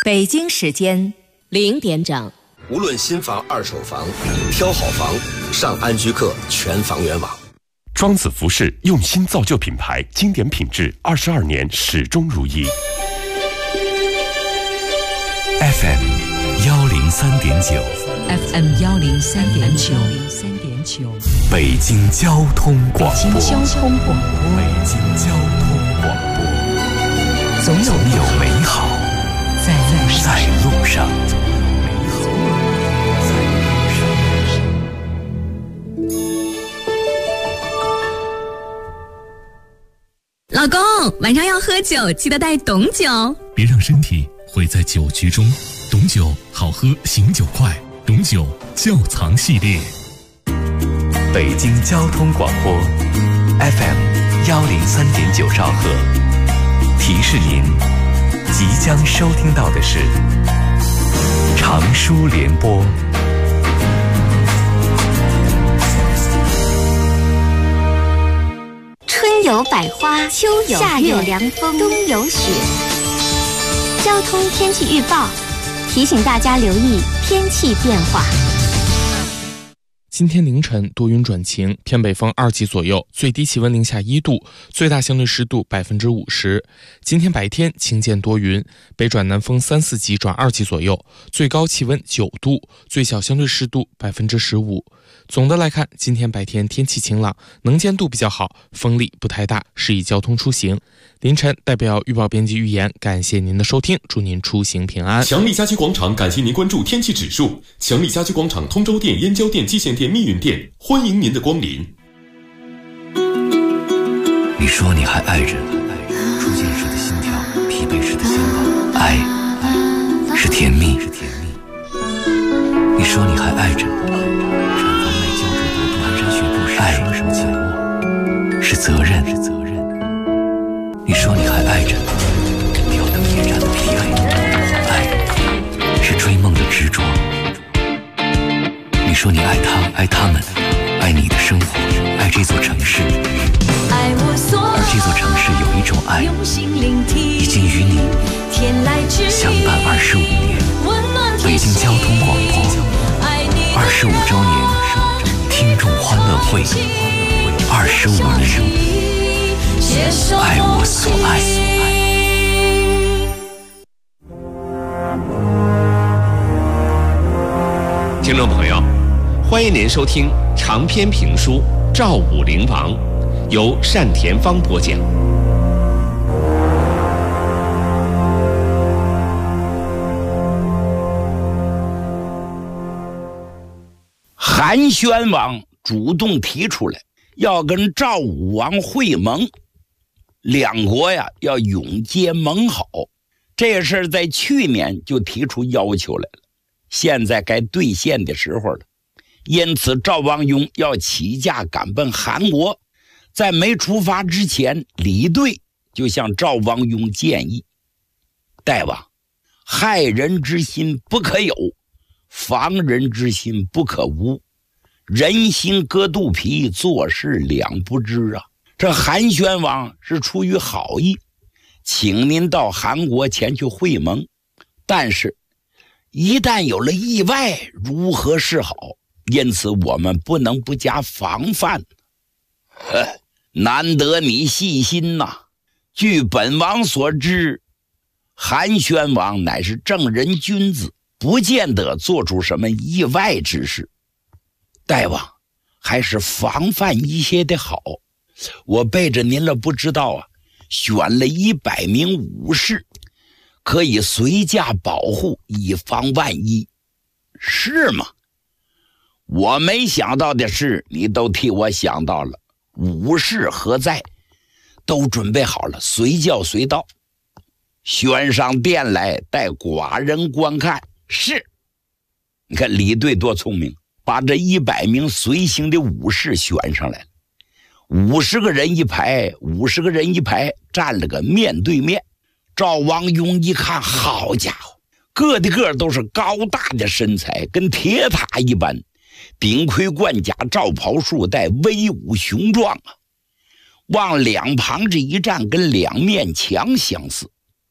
北京时间0点整。 无论新房、二手房，挑好房，上安居客全房源网。 庄子服饰用心造就品牌，经典品质，22年始终如一。 FM 103.9 FM 103.9 北京交通广播。 北京交通广播。 北京交通广播。总有美好在路上。 老公，晚上要喝酒，记得带董酒， 别让身体毁在酒局中。董酒好喝，醒酒快。董酒窖藏系列。 北京交通广播 FM 103.9兆赫，提示您即将收听到的是长舒联播。 春有百花，秋有夏有凉风，冬有雪。交通天气预报提醒大家留意天气变化。 今天凌晨多云转晴，偏北风2级左右，最低气温零下1度，最大相对湿度50%。今天白天晴间多云，北转南风3、4级转2级左右，最高气温9度，最小相对湿度15%。总的来看，今天白天天气晴朗，能见度比较好，风力不太大，适宜交通出行。凌晨代表预报编辑预言，感谢您的收听，祝您出行平安。 强力家居广场感谢您关注天气指数。强力家居广场通州店、燕郊店、蓟县店、密云店，欢迎您的光临。 你说你还爱着，初见时的心跳，疲惫时的心跳，爱是甜蜜。你说你还爱着，爱是责任。你说你还爱着，挑灯夜战的疲惫，爱是追梦的执着。你说你爱他，爱他们，爱你的生活，爱这座城市。而这座城市有一种爱，已经与你相伴25年。北京交通广播25周年听众欢乐会，25年，爱我所爱。 听众朋友，欢迎您收听长篇评书《赵武灵王》，由单田芳播讲。 韩宣王主动提出来要跟赵武王会盟，两国呀要永结盟好。这事在去年就提出要求来了，现在该兑现的时候了。因此赵王雍要起驾赶奔韩国，在没出发之前，李队就向赵王雍建议：大王，害人之心不可有，防人之心不可无，人心隔肚皮，做事两不知啊。这韩宣王是出于好意，请您到韩国前去会盟，但是一旦有了意外，如何是好？因此我们不能不加防范。难得你细心呐。据本王所知，韩宣王乃是正人君子，不见得做出什么意外之事。大王还是防范一些的好。我背着您了不知道啊，选了100名武士，可以随驾保护，以防万一。是吗？我没想到的事你都替我想到了。武士何在？都准备好了，随叫随到。宣上殿来，待寡人观看。是。你看李队多聪明，把这100名随行的武士选上来了。50个人一排，50个人一排，站了个面对面。赵王雍一看，好家伙，个的个都是高大的身材，跟铁塔一般，顶盔贯甲，罩袍束带，威武雄壮啊！往两旁这一站，跟两面墙相似。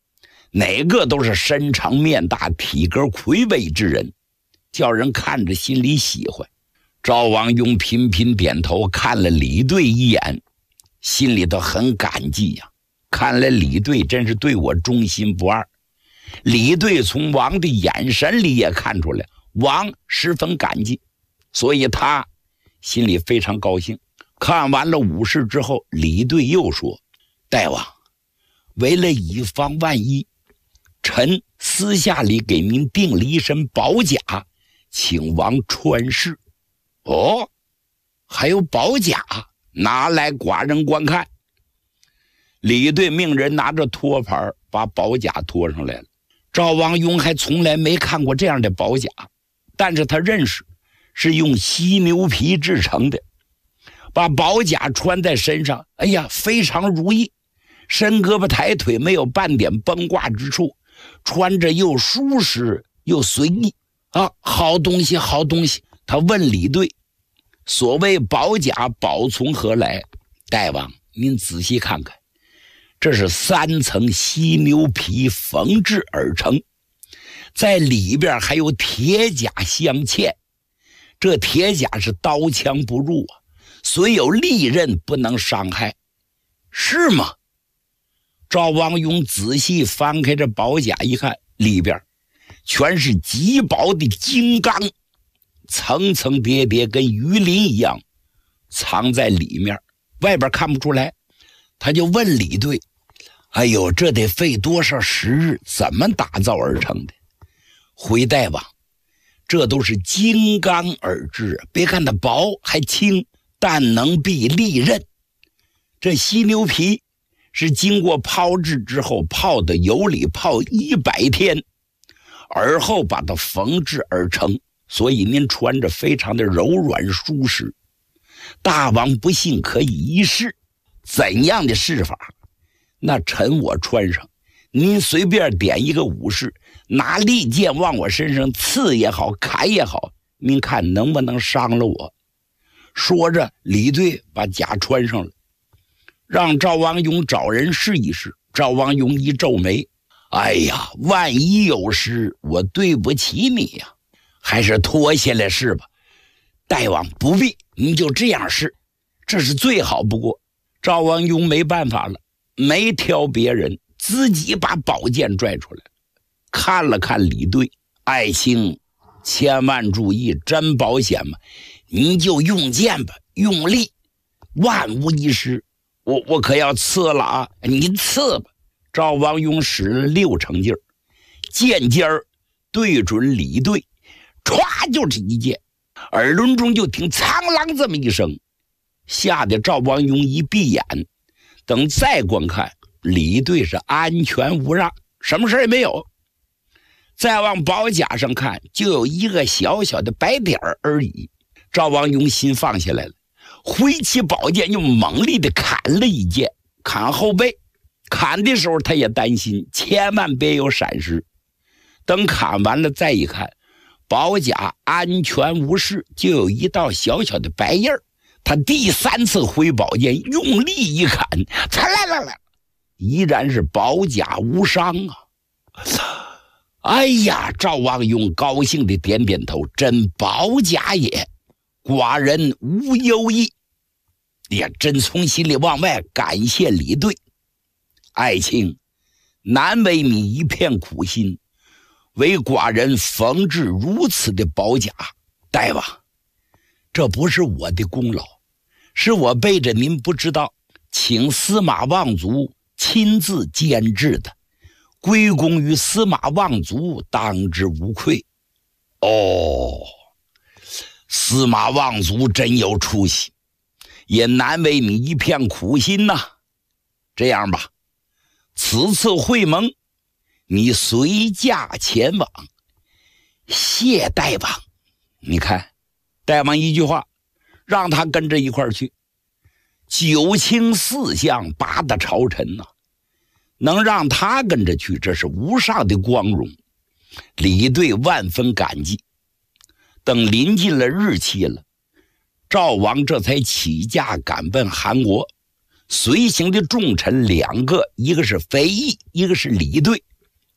哪个都是身长面大、体格魁伟之人，叫人看着心里喜欢。赵王雍频频点头，看了李队一眼，心里头很感激呀。看来李队真是对我忠心不二。李队从王的眼神里也看出来，王十分感激，所以他心里非常高兴。看完了武士之后，李队又说：大王，为了以防万一，臣私下里给您订了一身宝甲，请王穿试。哦，还有宝甲，拿来寡人观看。李队命人拿着托盘把宝甲托上来了。赵王雍还从来没看过这样的宝甲，但是他认识是用犀牛皮制成的。把宝甲穿在身上，哎呀，非常如意，伸胳膊抬腿没有半点崩挂之处，穿着又舒适又随意啊，好东西好东西。他问李队，所谓宝甲宝从何来？大王您仔细看看，这是3层犀牛皮缝制而成，在里边还有铁甲镶嵌，这铁甲是刀枪不入啊，虽有利刃不能伤害。是吗？赵王雍仔细翻开这宝甲一看，里边全是极薄的金刚，层层叠叠跟鱼鳞一样藏在里面，外边看不出来。他就问李队，哎呦，这得费多少时日，怎么打造而成的？回大王，这都是金刚而制，别看它薄还轻，但能避利刃。这犀牛皮是经过泡制之后，泡的油里泡100天，而后把它缝制而成，所以您穿着非常的柔软舒适。大王不信可以一试。怎样的试法？那臣我穿上，您随便点一个武士，拿利剑往我身上刺也好，砍也好，您看能不能伤了我？说着，李队把甲穿上了，让赵王雍找人试一试。赵王雍一皱眉，哎呀，万一有失，我对不起你呀，还是脱下来试吧。大王不必，您就这样试，这是最好不过。赵王雍没办法了，没挑别人，自己把宝剑拽出来，看了看李队，爱卿千万注意，真保险嘛，您就用剑吧，用力，万无一失。我可要刺了啊，您刺吧。赵王雍使了6成劲儿，剑尖儿对准李队，歘就是一剑，耳轮中就听苍啷这么一声，吓得赵王雍一闭眼。等再观看，李队是安全无恙，什么事也没有。再往宝甲上看，就有一个小小的白点而已。赵王雍心放下来了，挥起宝剑，用猛力的砍了一剑，砍后背。砍的时候他也担心，千万别有闪失。等砍完了再一看，宝甲安全无事，就有一道小小的白印儿。他第3次挥宝剑，用力一砍，来，依然是宝甲无伤啊！哎呀，赵王雍高兴的点点头，真宝甲也，寡人无忧矣。也真从心里往外感谢李队。爱卿，难为你一片苦心，为寡人缝制如此的宝甲。大王，这不是我的功劳，是我背着您不知道，请司马望族亲自监制的，归功于司马望族，当之无愧。哦，司马望族真有出息，也难为你一片苦心呐。这样吧，此次会盟，你随驾前往，谢大王。你看，大王一句话，让他跟着一块儿去。9卿4相8大朝臣呐，能让他跟着去，这是无上的光荣。李队万分感激。等临近了日期了，赵王这才起驾赶奔韩国。随行的重臣2个，一个是肥义，一个是李队。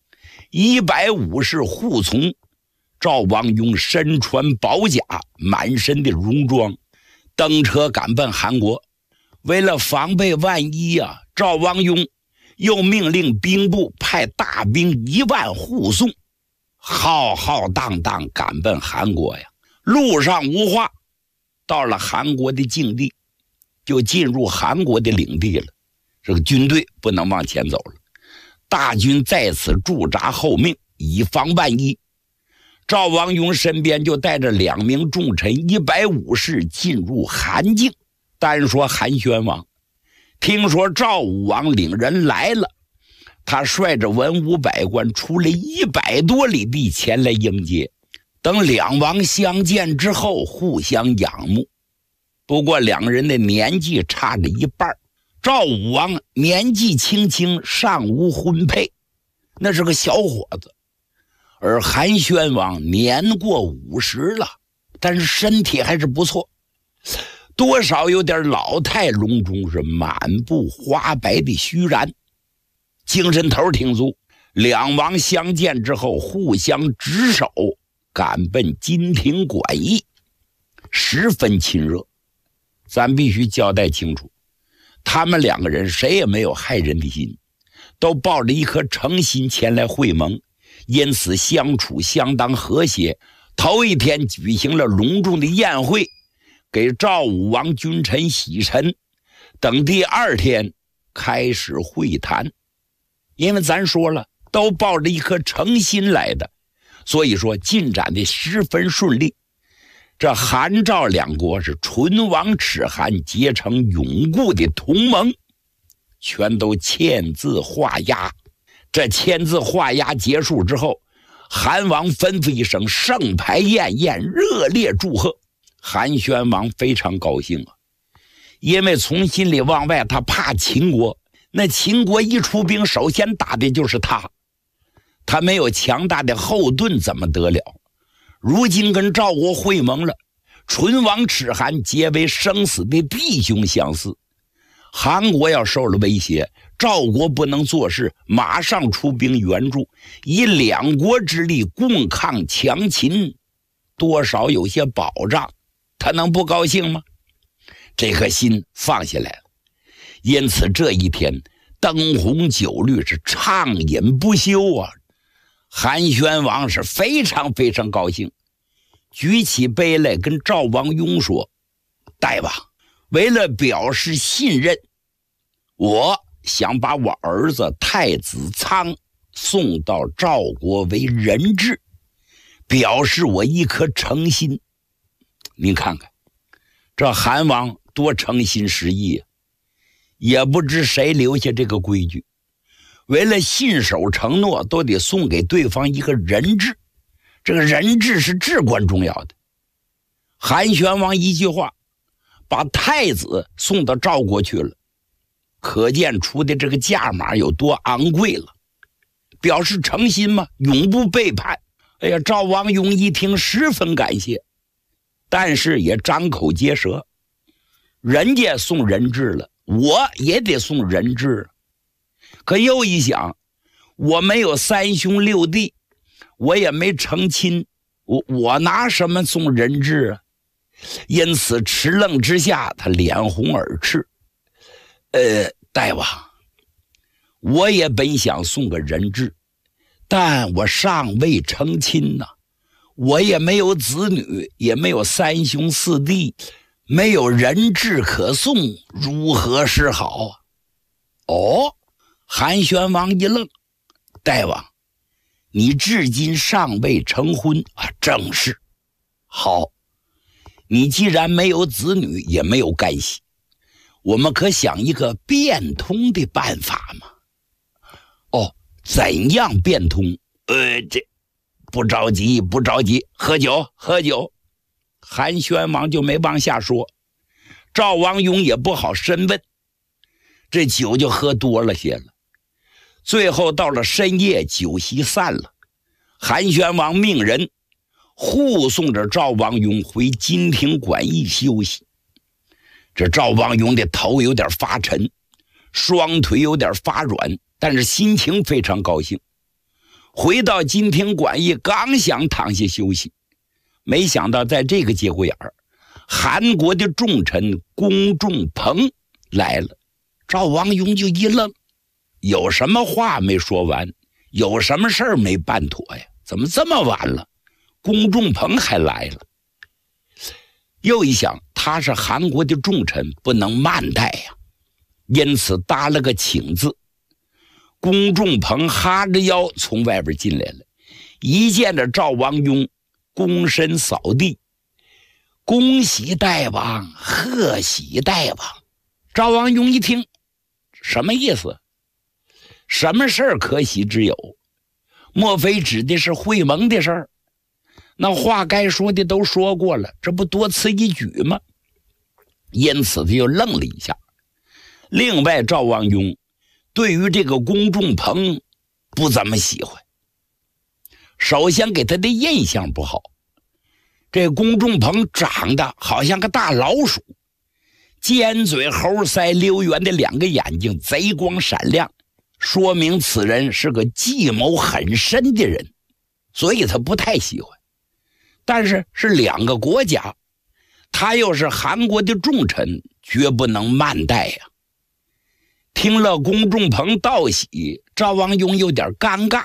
150护从。赵王雍身穿宝甲，满身的戎装，登车赶奔韩国。为了防备万一赵王雍又命令兵部派大兵1万护送，浩浩荡荡赶奔韩国呀。路上无话，到了韩国的境地，就进入韩国的领地了。这个军队不能往前走了，大军在此驻扎候命，以防万一。赵王雍身边就带着2名重臣150士进入韩境。单说韩宣王，听说赵武王领人来了，他率着文武百官出了100多里地前来迎接。等2王相见之后，互相仰慕。不过2人的年纪差着一半，赵武王年纪轻轻，尚无婚配，那是个小伙子。而韩宣王年过50了，但是身体还是不错，多少有点老态龙钟，是满布花白的须髯，精神头挺足。2王相见之后，互相执手，赶奔金庭馆驿，十分亲热。咱必须交代清楚，他们2个人谁也没有害人的心，都抱着一颗诚心前来会盟，因此相处相当和谐。头一天举行了隆重的宴会，给赵武王君臣洗尘。等第2天开始会谈，因为咱说了，都抱着一颗诚心来的，所以说进展的十分顺利。这韩赵2国是唇亡齿寒，结成永固的同盟，全都签字画押。这签字画押结束之后，韩王吩咐一声，盛牌宴宴，热烈祝贺。韩宣王非常高兴啊，因为从心里往外他怕秦国，那秦国一出兵，首先打的就是他，他没有强大的后盾怎么得了？如今跟赵国会盟了，唇亡齿寒，结为生死的弟兄相似。韩国要受了威胁，赵国不能做事，马上出兵援助，以2国之力共抗强秦，多少有些保障，他能不高兴吗？这颗心放下来了。因此这一天灯红酒绿，是畅饮不休啊。韩宣王是非常非常高兴，举起杯来跟赵王雍说，大王，为了表示信任，我想把我儿子太子苍送到赵国为人质，表示我一颗诚心。您看看这韩王多诚心实意啊，也不知谁留下这个规矩，为了信守承诺，都得送给对方一个人质，这个人质是至关重要的。韩宣王一句话把太子送到赵国去了，可见出的这个价码有多昂贵了，表示诚心嘛，永不背叛。哎呀，赵王雍一听十分感谢，但是也张口结舌，人家送人质了，我也得送人质了。可又一想，我没有3兄6弟，我也没成亲，我拿什么送人质啊？因此迟愣之下，他脸红耳赤。大王，我也本想送个人质，但我尚未成亲呐，我也没有子女，也没有3兄4弟，没有人质可送，如何是好啊？哦，韩宣王一愣，大王，你至今尚未成婚啊？正是。好，你既然没有子女，也没有干系，我们可想一个变通的办法吗？哦，怎样变通？这不着急，不着急，喝酒，喝酒。韩宣王就没往下说，赵王雍也不好深问，这酒就喝多了些了。最后到了深夜，酒席散了，韩宣王命人护送着赵王雍回金庭馆驿休息。这赵王雍的头有点发沉，双腿有点发软，但是心情非常高兴。 回到金庭馆驿，刚想躺下休息，没想到在这个节骨眼儿，韩国的重臣龚仲鹏来了。赵王雍就一愣，有什么话没说完，有什么事儿没办妥呀？怎么这么晚了，龚仲鹏还来了？又一想，他是韩国的重臣，不能慢待呀，因此搭了个请字。龚仲鹏哈着腰从外边进来了，一见着赵王雍，躬身扫地，恭喜大王，贺喜大王。赵王雍一听，什么意思？什么事儿可喜之有？莫非指的是会盟的事儿？那话该说的都说过了，这不多此一举吗？因此他就愣了一下。另外，赵王雍对于这个龚仲鹏不怎么喜欢，首先给他的印象不好。这龚仲鹏长得好像个大老鼠，尖嘴猴腮溜圆的两个眼睛贼光闪亮，说明此人是个计谋很深的人，所以他不太喜欢。但是是两个国家，他又是韩国的重臣，绝不能慢待呀。听了龚仲鹏道喜，赵王雍有点尴尬。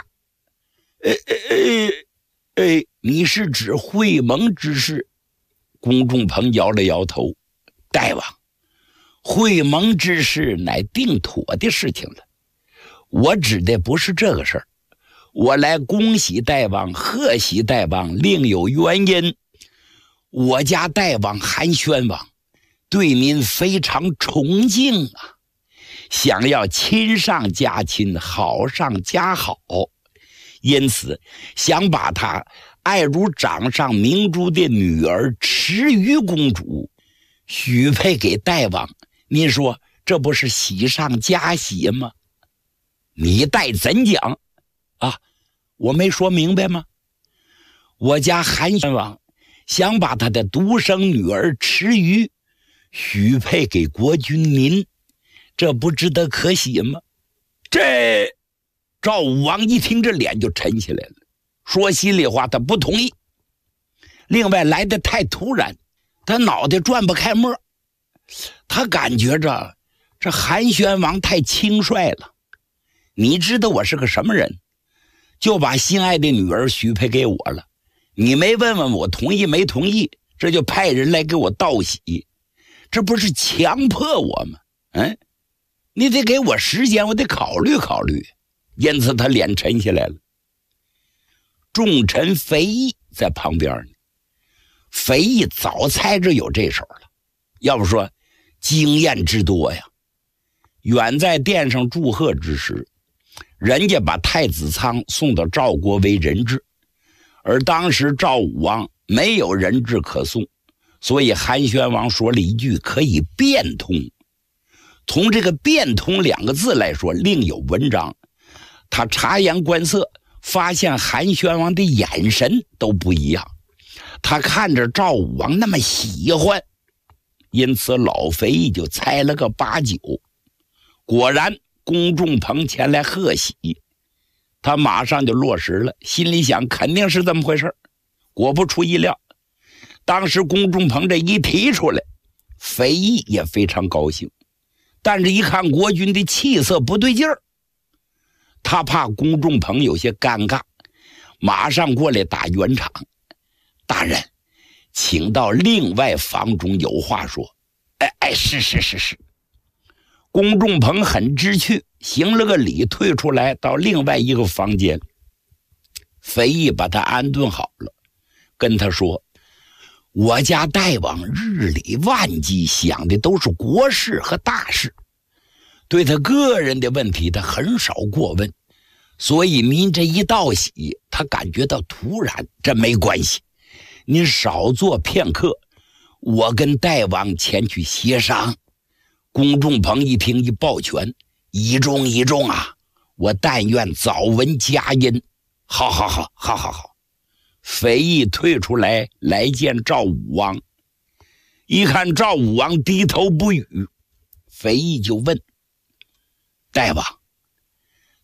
你是指会盟之事？龚仲鹏摇了摇头。大王，会盟之事乃定妥的事情了，我指的不是这个事儿。我来恭喜大王，贺喜大王，另有原因。我家大王韩宣王对您非常崇敬啊，想要亲上加亲，好上加好，因此想把他爱如掌上明珠的女儿池鱼公主许配给大王。您说这不是喜上加喜吗？你待怎讲啊？我没说明白吗？我家韩宣王想把他的独生女儿池鱼许配给国君您，这不值得可喜吗？这赵武王一听，这脸就沉下来了，说心里话，他不同意。另外来得太突然，他脑袋转不开沫，他感觉着这韩宣王太轻率了。你知道我是个什么人，就把心爱的女儿许配给我了，你没问问我同意没同意，这就派人来给我道喜，这不是强迫我吗？你得给我时间，我得考虑考虑。因此他脸沉下来了。重臣肥义在旁边呢，肥义早猜着有这手了，要不说经验之多呀。远在殿上祝贺之时，人家把太子仓送到赵国为人质，而当时赵武王没有人质可送，所以韩宣王说了一句可以变通。从这个变通两个字来说，另有文章。他察言观色，发现韩宣王的眼神都不一样，他看着赵武王那么喜欢，因此老肥义就猜了个8-9。果然龚仲鹏前来贺喜，他马上就落实了，心里想肯定是这么回事。果不出意料，当时龚仲鹏这一提出来，肥义也非常高兴，但是一看国君的气色不对劲儿，他怕龚仲鹏有些尴尬，马上过来打圆场。大人，请到另外房中有话说。是。龚仲鹏很知趣，行了个礼，退出来到另外一个房间。肥义把他安顿好了，跟他说，我家大王日理万机，想的都是国事和大事，对他个人的问题他很少过问，所以您这一道喜，他感觉到突然，这没关系，您少做片刻，我跟大王前去协商。龚仲鹏一听一抱拳，倚重啊，我但愿早闻佳音。好。肥义退出来见赵武王，一看赵武王低头不语，肥义就问，大王，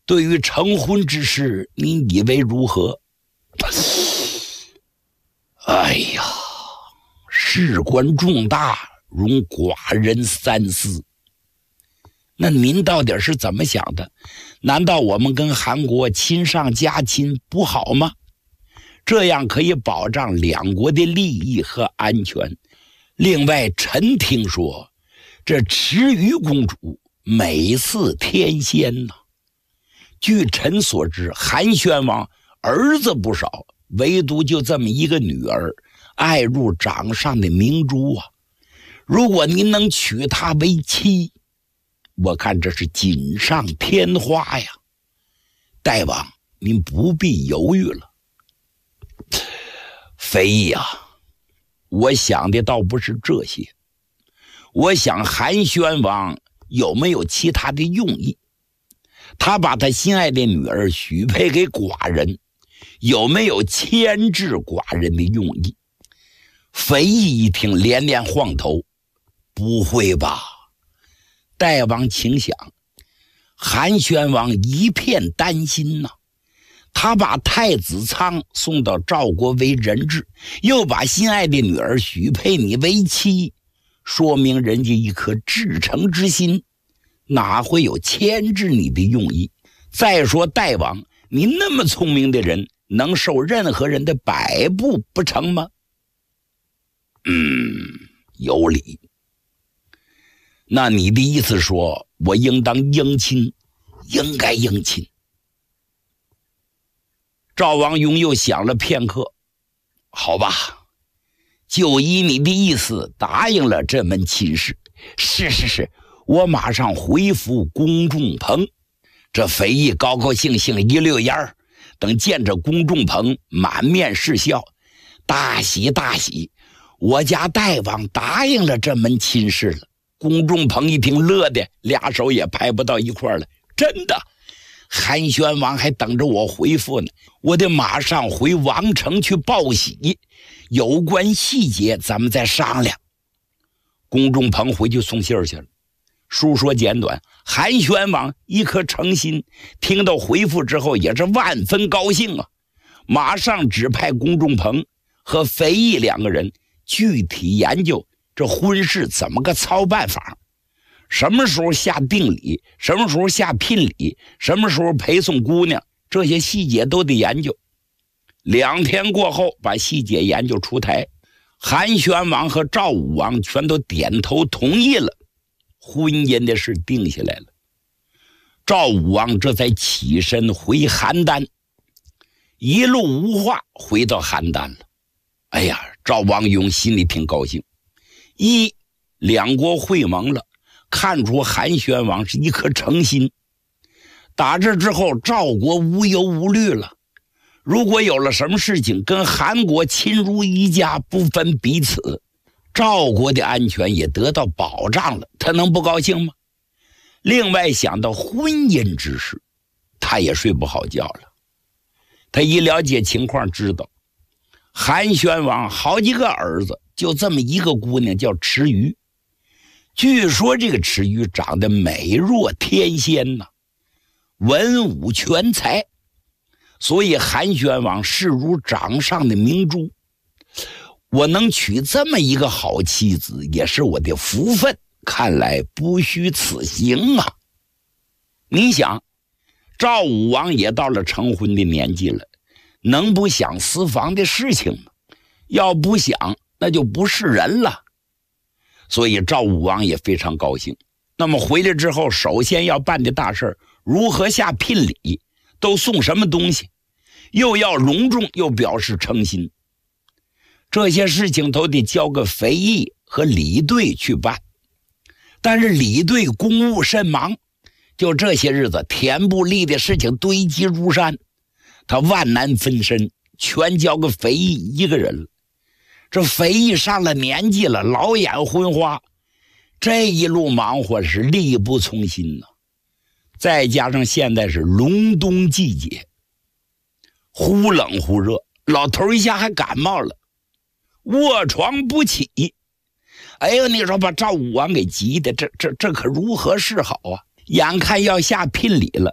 对于成婚之事，你以为如何？哎呀，事关重大，容寡人三思。那您到底是怎么想的？难道我们跟韩国亲上加亲不好吗？这样可以保障两国的利益和安全。另外，臣听说这池鱼公主美似天仙呐。据臣所知，韩宣王儿子不少，唯独就这么一个女儿，爱入掌上的明珠啊。如果您能娶她为妻，我看这是锦上添花呀。大王，您不必犹豫了。非议啊，我想的倒不是这些，我想韩宣王有没有其他的用意？他把他心爱的女儿许配给寡人，有没有牵制寡人的用意？非议一听连连晃头，不会吧？大王请想，韩宣王一片担心呐。他把太子苍送到赵国为人质，又把心爱的女儿许配你为妻，说明人家一颗至诚之心，哪会有牵制你的用意？再说大王，你那么聪明的人，能受任何人的摆布不成吗？有理。那你的意思说，我应当应亲，应该应亲。赵王雍又想了片刻，好吧，就依你的意思答应了这门亲事。是，我马上回复公仲朋。这非议高高兴兴一溜烟儿，等见着公仲朋满面是笑，大喜大喜，我家大王答应了这门亲事了。公仲朋一听，乐的俩手也拍不到一块儿了。真的？韩宣王还等着我回复呢，我得马上回王城去报喜，有关细节咱们再商量。公仲朋回去送信去了。书说简短，韩宣王一颗诚心，听到回复之后也是万分高兴啊，马上指派公仲朋和非议两个人具体研究这婚事怎么个操办法，什么时候下定礼，什么时候下聘礼，什么时候陪送姑娘，这些细节都得研究。2天过后，把细节研究出台，韩宣王和赵武王全都点头同意了，婚姻的事定下来了。赵武王这才起身回邯郸，一路无话回到邯郸了。哎呀，赵王雍心里挺高兴，两国会盟了，看出韩宣王是一颗诚心。打这之后，赵国无忧无虑了，如果有了什么事情跟韩国亲如一家，不分彼此，赵国的安全也得到保障了，他能不高兴吗？另外想到婚姻之事，他也睡不好觉了。他一了解情况，知道韩宣王好几个儿子，就这么一个姑娘叫池鱼。据说这个池鱼长得美若天仙呐，文武全才，所以韩宣王视如掌上的明珠。我能娶这么一个好妻子，也是我的福分，看来不虚此行啊。你想，赵武王也到了成婚的年纪了，能不想私房的事情吗？要不想，那就不是人了。所以赵武王也非常高兴。那么回来之后，首先要办的大事，如何下聘礼，都送什么东西，又要隆重，又表示诚心，这些事情都得交给肥义和李队去办。但是李队公务甚忙，就这些日子田部吏的事情堆积如山，他万难分身，全交给肥义一个人了。这肥义上了年纪了，老眼昏花，这一路忙活是力不从心呐。再加上现在是隆冬季节，忽冷忽热，老头一下还感冒了，卧床不起。哎呦，你说把赵武王给急的，这可如何是好啊？眼看要下聘礼了，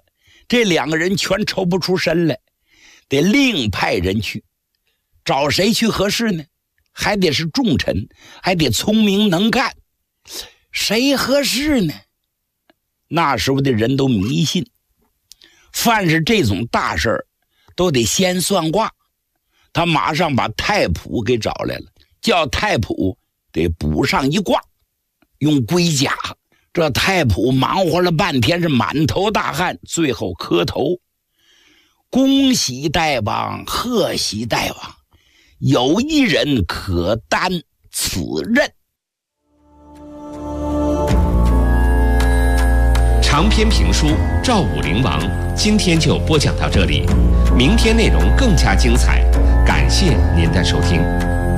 这2个人全抽不出身来，得另派人去。找谁去合适呢？还得是重臣，还得聪明能干。谁合适呢？那时候的人都迷信，凡是这种大事儿都得先算卦。他马上把太卜给找来了，叫太卜得卜上一卦，用龟甲。这太卜忙活了半天，是满头大汗，最后磕头：恭喜大王，贺喜大王，有一人可担此任。 长篇评书《赵武灵王》今天就播讲到这里，明天内容更加精彩，感谢您的收听。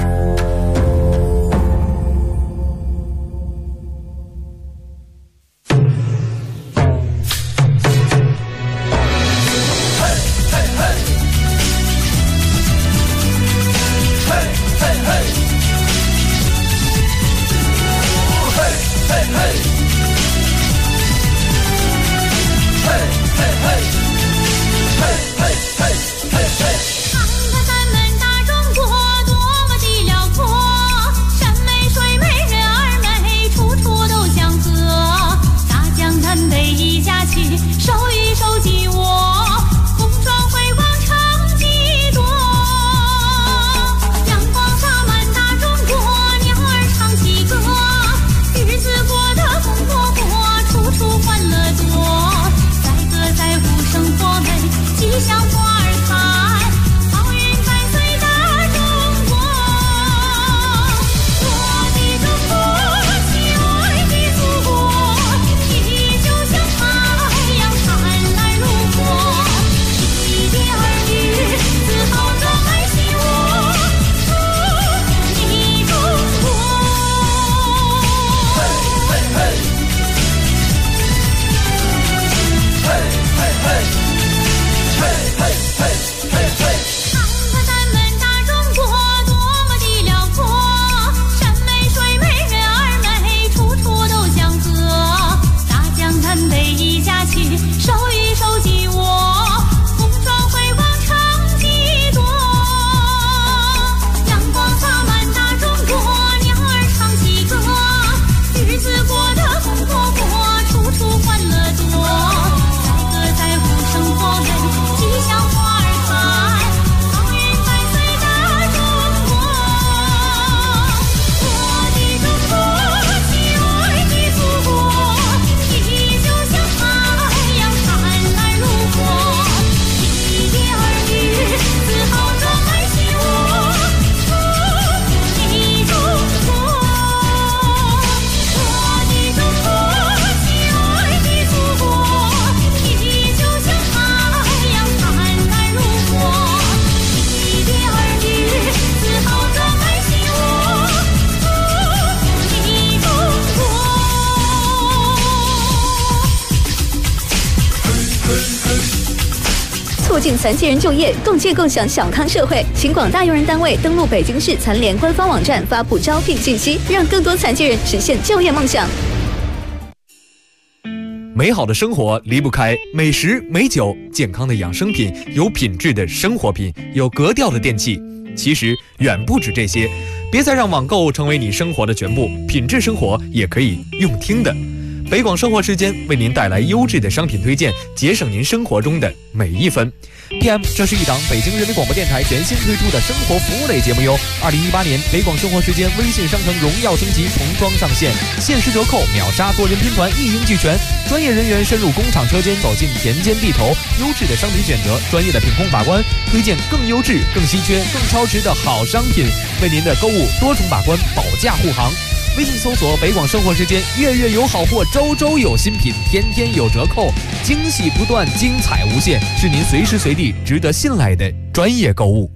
促进残疾人就业，共建共享小康社会。请广大用人单位登录北京市残联官方网站发布招聘信息，让更多残疾人实现就业梦想。 美好的生活离不开美食、美酒、健康的养生品、有品质的生活品、有格调的电器。其实远不止这些，别再让网购成为你生活的全部，品质生活也可以用听的。北广生活时间为您带来优质的商品推荐，节省您生活中的每一分。PM， 这是一档北京人民广播电台全新推出的生活服务类节目哟。2018年北广生活时间微信商城荣耀升级重装上线，限时折扣，秒杀多人拼团，一应俱全。专业人员深入工厂车间，走进田间地头，优质的商品选择，专业的品控把关，推荐更优质、更稀缺、更超值的好商品，为您的购物多重把关，保驾护航。微信搜索北广生活时间，月月有好货，周周有新品，天天有折扣，惊喜不断，精彩无限，是您随时随地值得信赖的专业购物。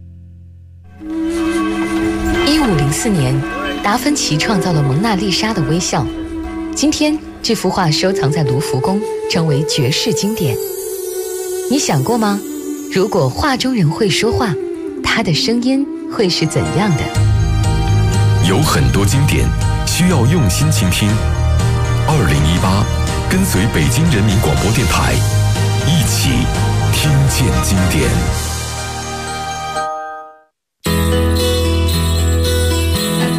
1504年，达芬奇创造了蒙娜丽莎的微笑。今天，这幅画收藏在卢浮宫，成为绝世经典。你想过吗？如果画中人会说话，他的声音会是怎样的？ 有很多经典需要用心倾听。2018，跟随北京人民广播电台， 一起听见经典。